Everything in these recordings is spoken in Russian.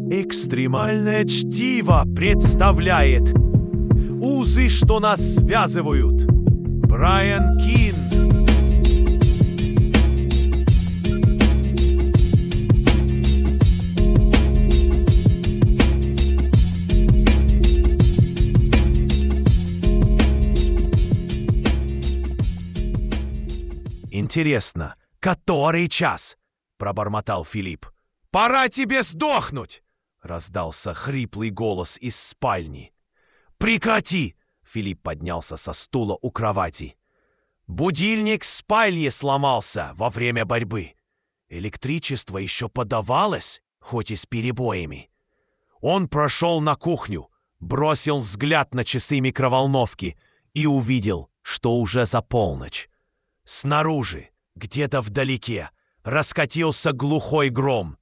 Экстремальное чтиво представляет узы, что нас связывают. Брайан Кин. «Интересно, который час?» — пробормотал Филипп. «Пора тебе сдохнуть!» — раздался хриплый голос из спальни. «Прекрати!» — Филипп поднялся со стула у кровати. «Будильник в спальне сломался во время борьбы. Электричество еще подавалось, хоть и с перебоями». Он прошел на кухню, бросил взгляд на часы микроволновки и увидел, что уже за полночь. Снаружи, где-то вдалеке, раскатился глухой гром.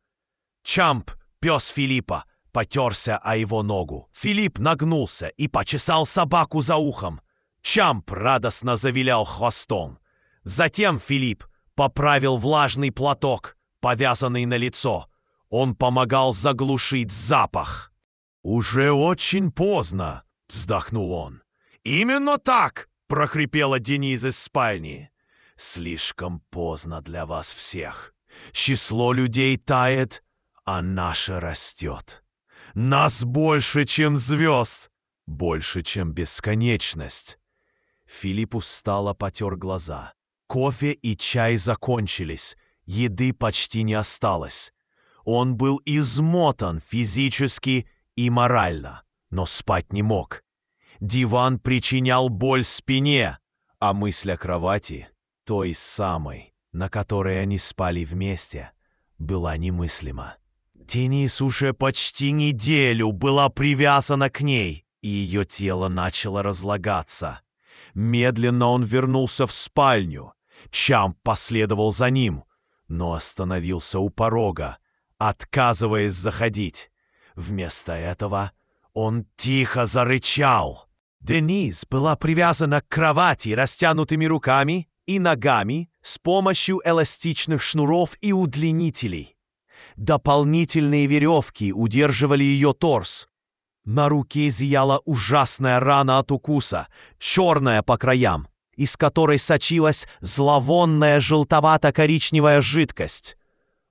Чамп, пес Филиппа, потерся о его ногу. Филипп нагнулся и почесал собаку за ухом. Чамп радостно завилял хвостом. Затем Филипп поправил влажный платок, повязанный на лицо. Он помогал заглушить запах. «Уже очень поздно», — вздохнул он. «Именно так!» — прохрипела Денис из спальни. «Слишком поздно для вас всех. Число людей тает, а наше растет. Нас больше, чем звезд, больше, чем бесконечность». Филипп устало потер глаза. Кофе и чай закончились, еды почти не осталось. Он был измотан физически и морально, но спать не мог. Диван причинял боль спине, а мысль о кровати, той самой, на которой они спали вместе, была немыслима. Денис уже почти неделю была привязана к ней, и ее тело начало разлагаться. Медленно он вернулся в спальню. Чамп последовал за ним, но остановился у порога, отказываясь заходить. Вместо этого он тихо зарычал. Денис была привязана к кровати растянутыми руками и ногами с помощью эластичных шнуров и удлинителей. Дополнительные веревки удерживали ее торс. На руке зияла ужасная рана от укуса, черная по краям, из которой сочилась зловонная желтовато-коричневая жидкость.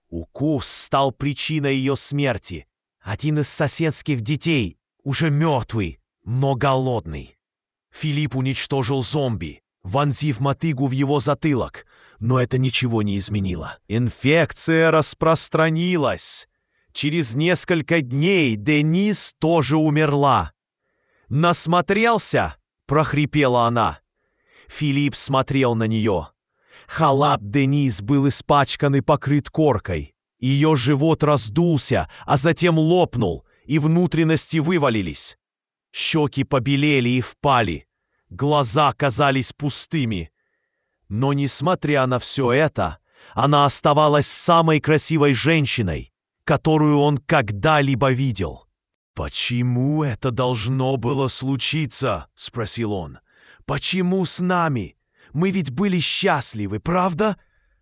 Укус стал причиной ее смерти. Один из соседских детей, уже мертвый, но голодный. Филипп уничтожил зомби, вонзив мотыгу в его затылок, но это ничего не изменило. Инфекция распространилась. Через несколько дней Денис тоже умерла. «Насмотрелся?» — прохрипела она. Филипп смотрел на нее. Халат Денис был испачкан и покрыт коркой. Ее живот раздулся, а затем лопнул, и внутренности вывалились. Щеки побелели и впали. Глаза казались пустыми. Но, несмотря на все это, она оставалась самой красивой женщиной, которую он когда-либо видел. «Почему это должно было случиться?» — спросил он. «Почему с нами? Мы ведь были счастливы, правда?»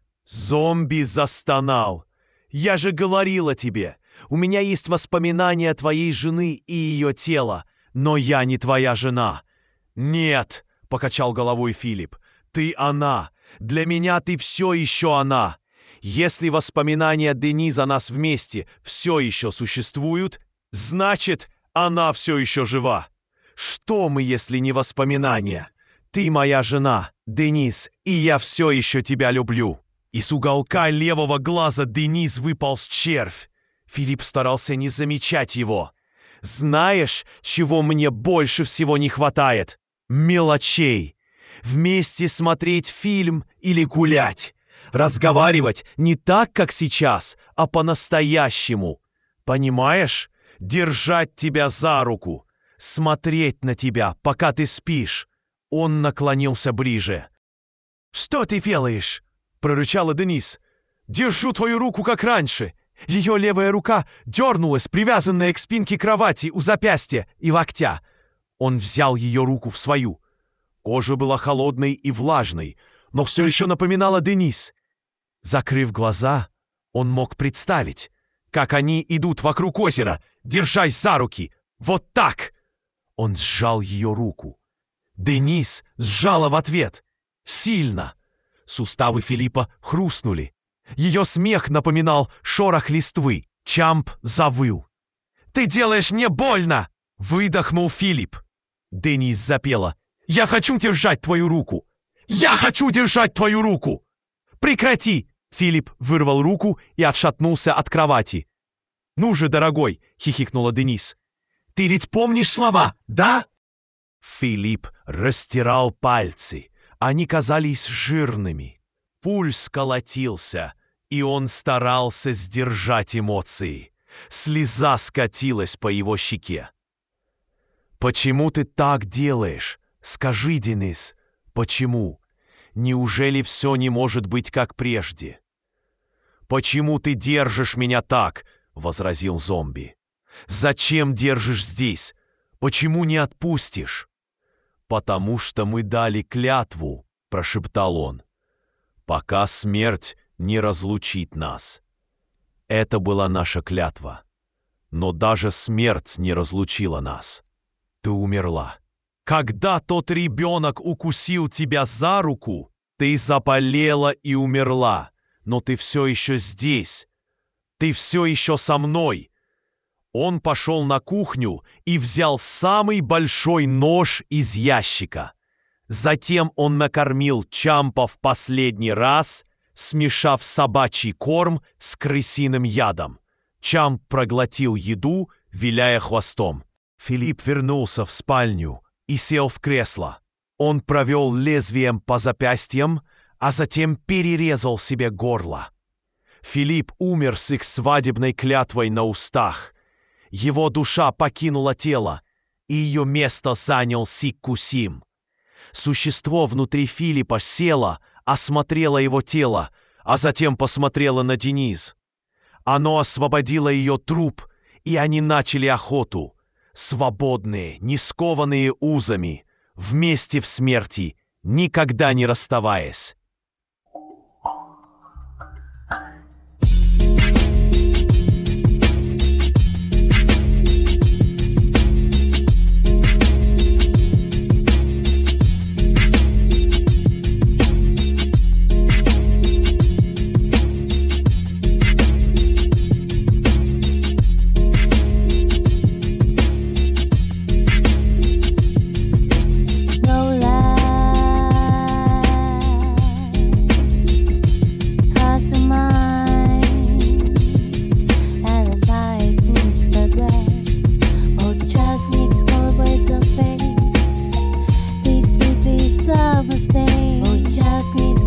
Зомби застонал. «Я же говорила тебе, у меня есть воспоминания твоей жены и ее тела, но я не твоя жена». «Нет», — покачал головой Филипп, — «ты она. Для меня ты все еще она. Если воспоминания Денис о нас вместе все еще существуют, значит, она все еще жива. Что мы, если не воспоминания? Ты моя жена, Денис, и я все еще тебя люблю». Из уголка левого глаза Денис выполз червь. Филипп старался не замечать его. «Знаешь, чего мне больше всего не хватает? Мелочей. Вместе смотреть фильм или гулять. Разговаривать не так, как сейчас, а по-настоящему. Понимаешь? Держать тебя за руку. Смотреть на тебя, пока ты спишь». Он наклонился ближе. «Что ты делаешь?» — прорычала Денис. «Держу твою руку, как раньше». Ее левая рука дернулась, привязанная к спинке кровати у запястья и локтя. Он взял ее руку в свою. Кожа была холодной и влажной, но все еще напоминала Денис. Закрыв глаза, он мог представить, как они идут вокруг озера. Держась за руки. Вот так!» Он сжал ее руку. Денис сжала в ответ. Сильно. Суставы Филиппа хрустнули. Ее смех напоминал шорох листвы. Чамп завыл. «Ты делаешь мне больно!» — выдохнул Филипп. Денис запела. «Я хочу держать твою руку! Я хочу держать твою руку!» «Прекрати!» — Филипп вырвал руку и отшатнулся от кровати. «Ну же, дорогой!» — хихикнула Денис. «Ты ведь помнишь слова, да?» Филипп растирал пальцы. Они казались жирными. Пульс колотился, и он старался сдержать эмоции. Слеза скатилась по его щеке. «Почему ты так делаешь? Скажи, Денис, почему? Неужели все не может быть как прежде?» «Почему ты держишь меня так?» — возразил зомби. «Зачем держишь здесь? Почему не отпустишь?» «Потому что мы дали клятву», — прошептал он, «пока смерть не разлучит нас». Это была наша клятва. Но даже смерть не разлучила нас. Ты умерла. Когда тот ребенок укусил тебя за руку, ты заболела и умерла. Но ты все еще здесь. Ты все еще со мной. Он пошел на кухню и взял самый большой нож из ящика. Затем он накормил Чампа в последний раз, смешав собачий корм с крысиным ядом. Чамп проглотил еду, виляя хвостом. Филипп вернулся в спальню и сел в кресло. Он провел лезвием по запястьям, а затем перерезал себе горло. Филипп умер с их свадебной клятвой на устах. Его душа покинула тело, и ее место занял Сиккусим. Существо внутри Филиппа село, осмотрело его тело, а затем посмотрело на Денис. Оно освободило ее труп, и они начали охоту. Свободные, не скованные узами, вместе в смерти, никогда не расставаясь. Love mistake, oh, just me.